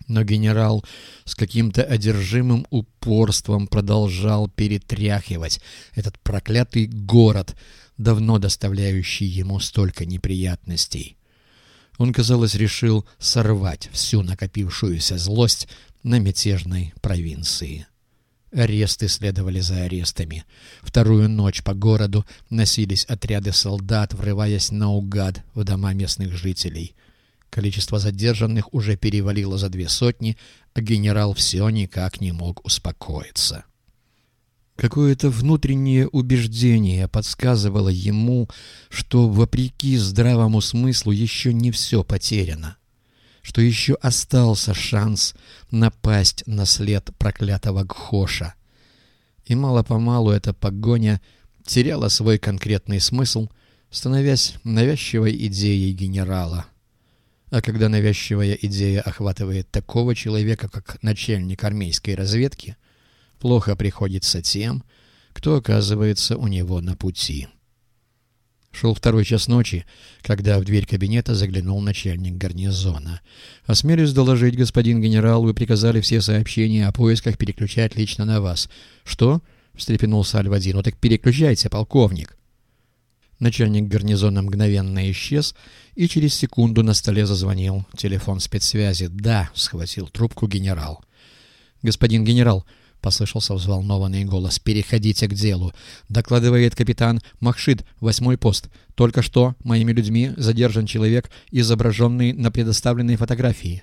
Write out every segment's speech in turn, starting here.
Но генерал с каким-то одержимым упорством продолжал перетряхивать этот проклятый город, давно доставляющий ему столько неприятностей. Он, казалось, решил сорвать всю накопившуюся злость на мятежной провинции. Аресты следовали за арестами. Вторую ночь по городу носились отряды солдат, врываясь наугад в дома местных жителей. Количество задержанных уже перевалило за 200, а генерал все никак не мог успокоиться. Какое-то внутреннее убеждение подсказывало ему, что, вопреки здравому смыслу, еще не все потеряно, что еще остался шанс напасть на след проклятого Гхоша. И мало-помалу эта погоня теряла свой конкретный смысл, становясь навязчивой идеей генерала. А когда навязчивая идея охватывает такого человека, как начальник армейской разведки, плохо приходится тем, кто оказывается у него на пути. Шел 2 час ночи, когда в дверь кабинета заглянул начальник гарнизона. «Осмелюсь доложить, господин генерал, вы приказали все сообщения о поисках переключать лично на вас». «Что?» — встрепенулся Аль-Вади. «Ну так переключайте, полковник». Начальник гарнизона мгновенно исчез, и через секунду на столе зазвонил телефон спецсвязи. «Да», — схватил трубку генерал. «Господин генерал», — послышался взволнованный голос, — «переходите к делу. Докладывает капитан Махшид, 8-й пост. Только что моими людьми задержан человек, изображенный на предоставленной фотографии».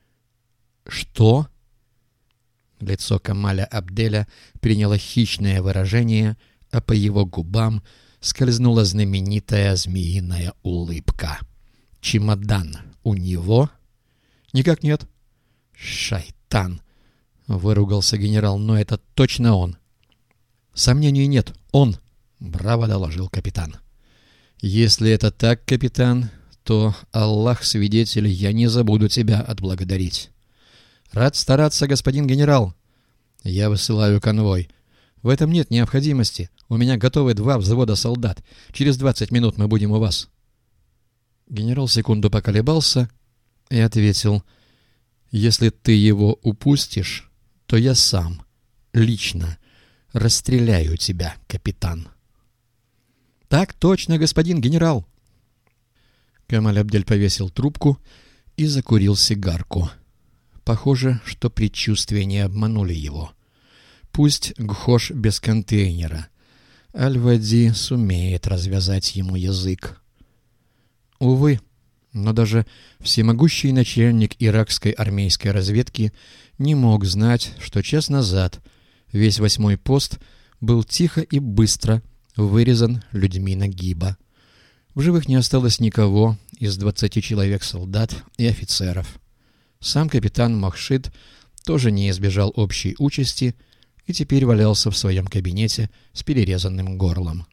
«Что?» Лицо Камаля Абделя приняло хищное выражение, а по его губам скользнула знаменитая змеиная улыбка. «Чемодан у него?» «Никак нет». «Шайтан!» — выругался генерал. «Но это точно он». «Сомнений нет, он!» — браво доложил капитан. «Если это так, капитан, то, Аллах свидетель, я не забуду тебя отблагодарить». «Рад стараться, господин генерал». «Я высылаю конвой». «В этом нет необходимости. У меня готовы 2 взвода солдат. Через 20 минут мы будем у вас». Генерал секунду поколебался и ответил: «Если ты его упустишь, то я сам, лично, расстреляю тебя, капитан». «Так точно, господин генерал». Камаль Абдель повесил трубку и закурил сигарку. Похоже, что предчувствия не обманули его. Пусть Гхош без контейнера. Аль-Вади сумеет развязать ему язык. Увы, но даже всемогущий начальник иракской армейской разведки не мог знать, что час назад весь 8-й пост был тихо и быстро вырезан людьми Нагиба. В живых не осталось никого из 20 человек солдат и офицеров. Сам капитан Махшид тоже не избежал общей участи и теперь валялся в своем кабинете с перерезанным горлом.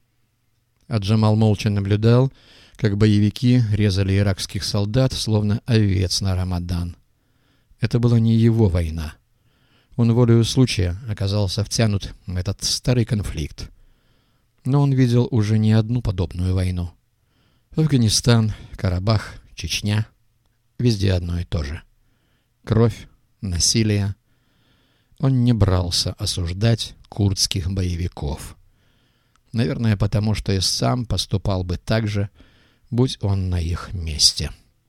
А Джамал молча наблюдал, как боевики резали иракских солдат, словно овец на Рамадан. Это была не его война. Он волею случая оказался втянут в этот старый конфликт. Но он видел уже не одну подобную войну. Афганистан, Карабах, Чечня — везде одно и то же. Кровь, насилие. Он не брался осуждать курдских боевиков. Наверное, потому что и сам поступал бы так же, будь он на их месте.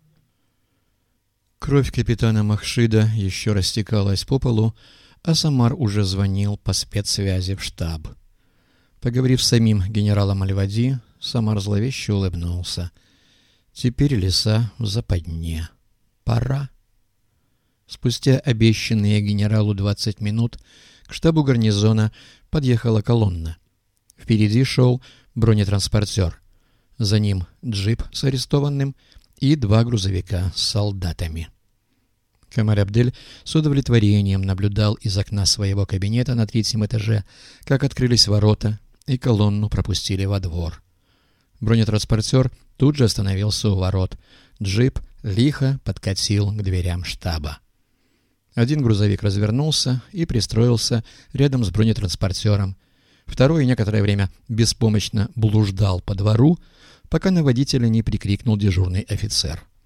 Кровь капитана Махшида еще растекалась по полу, а Самар уже звонил по спецсвязи в штаб. Поговорив с самим генералом Аль-Вади, Самар зловеще улыбнулся. Теперь лиса в западне. Пора. Спустя обещанные генералу 20 минут к штабу гарнизона подъехала колонна. Впереди шел бронетранспортер. За ним джип с арестованным и 2 грузовика с солдатами. Камаль Абдель с удовлетворением наблюдал из окна своего кабинета на 3-м этаже, как открылись ворота и колонну пропустили во двор. Бронетранспортер тут же остановился у ворот. Джип лихо подкатил к дверям штаба. Один грузовик развернулся и пристроился рядом с бронетранспортером. Второй некоторое время беспомощно блуждал по двору, пока на водителя не прикрикнул дежурный офицер.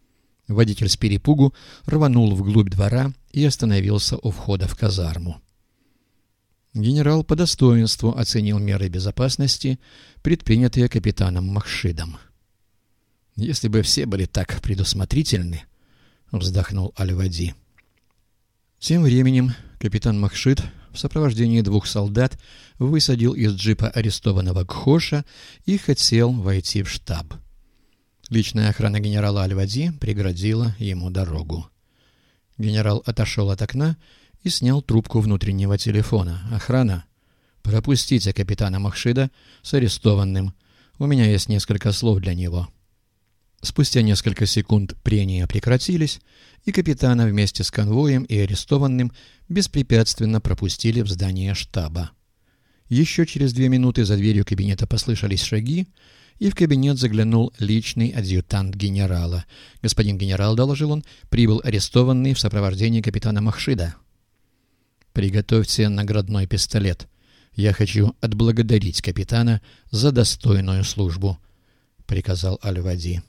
Водитель с перепугу рванул вглубь двора и остановился у входа в казарму. Генерал по достоинству оценил меры безопасности, предпринятые капитаном Махшидом. «Если бы все были так предусмотрительны», — вздохнул Аль-Вади. Тем временем капитан Махшид в сопровождении 2 солдат высадил из джипа арестованного Гхоша и хотел войти в штаб. Личная охрана генерала Аль-Вади преградила ему дорогу. Генерал отошел от окна и снял трубку внутреннего телефона. «Охрана, пропустите капитана Махшида с арестованным. У меня есть несколько слов для него». Спустя несколько секунд прения прекратились, и капитана вместе с конвоем и арестованным беспрепятственно пропустили в здание штаба. Еще через 2 минуты за дверью кабинета послышались шаги, и в кабинет заглянул личный адъютант генерала. «Господин генерал», — доложил он, — «прибыл арестованный в сопровождении капитана Махшида». «Приготовьте наградной пистолет. Я хочу отблагодарить капитана за достойную службу», — приказал Аль-Вади.